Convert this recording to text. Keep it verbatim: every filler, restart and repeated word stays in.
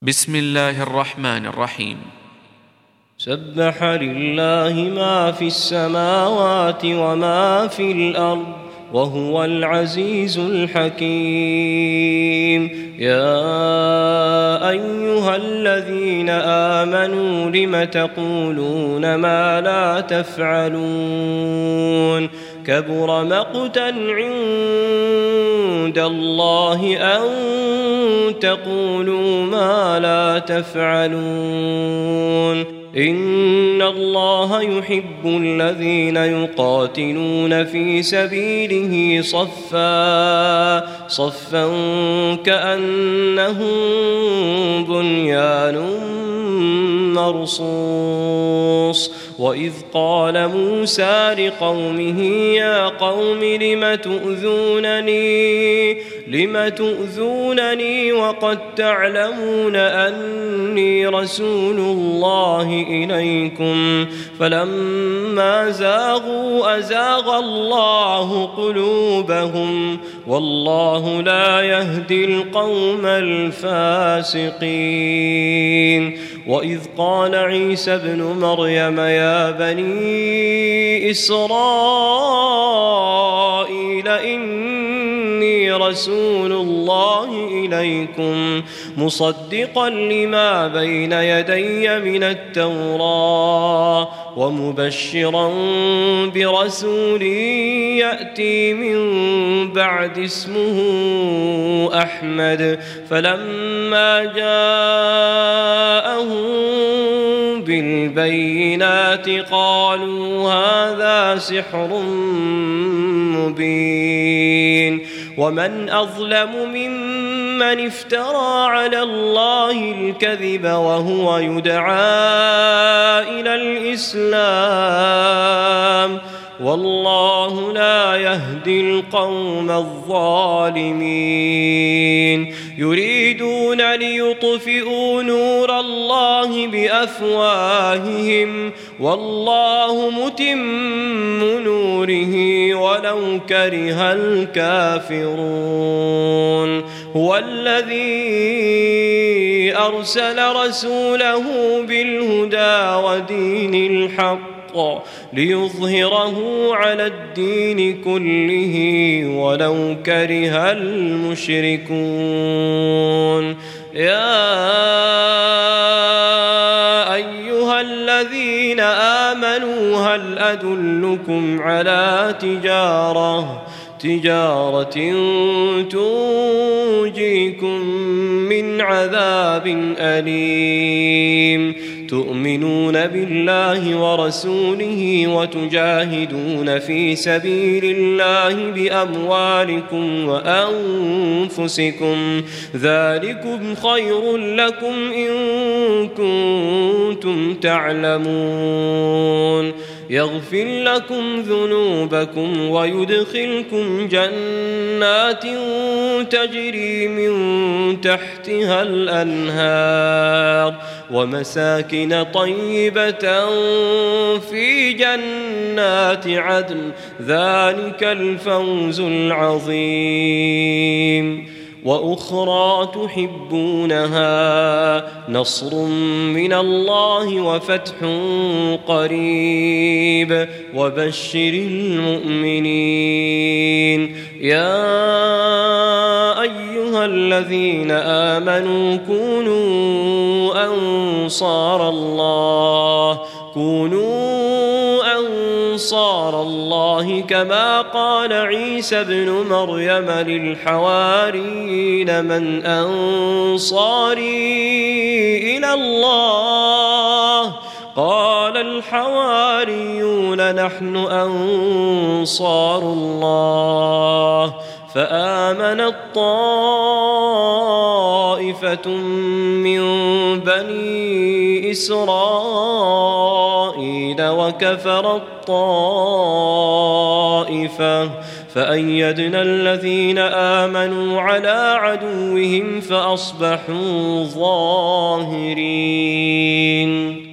بسم الله الرحمن الرحيم. سبح لله ما في السماوات وما في الأرض وهو العزيز الحكيم. يا أيها الذين آمنوا لم تقولون ما لا تفعلون كبر مقتا عند الله أن تقولوا ما لا تفعلون. إن الله يحب الذين يقاتلون في سبيله صفا صفا كأنهم بنيان مرصوص. وإذ قال موسى لقومه يا قوم لم تؤذونني لم تؤذونني وقد تعلمون أني رسول الله إليكم فلما زاغوا أزاغ الله قلوبهم والله لا يهدي القوم الفاسقين. وإذ قال عيسى ابن مريم يا بني إسرائيل إني رسول الله إليكم مصدقا لما بين يدي من التوراة ومبشرا برسول يأتي من بعد اسمه أحمد. فلما جاءهم بالبينات قالوا هذا سحر مبين. ومن أظلم ممن افترى على الله الكذب وهو يدعى إلى الإسلام والله لا يهدي القوم الظالمين. يريدون ليطفئوا نور الله بأفواههم والله متم نوره ولو كره الكافرون. هو الذي أرسل رسوله بالهدى ودين الحق ليظهره على الدين كله ولو كره المشركون. يا أيها الذين آمنوا هل أدلكم على تجارة تجارة تنجيكم من عذاب أليم تؤمنون بالله ورسوله وتجاهدون في سبيل الله بأموالكم وأنفسكم ذلكم خير لكم إن كنتم تعلمون. يغفر لكم ذنوبكم ويدخلكم جنات تجري من تحتها الأنهار ومساكن طيبة في جنات عدن ذلك الفوز العظيم. وأخرى تحبونها نصر من الله وفتح قريب وبشر المؤمنين. يا أيها الذين آمنوا كونوا أنصار الله كونوا أنصار الله كما قال عيسى ابن مريم للحواريين من أنصاري إلى الله قال الحواريون نحن أنصار الله. فآمنت طائفة من بني إسرائيل وكفرت طائفة فأيدنا الذين آمنوا على عدوهم فأصبحوا ظاهرين.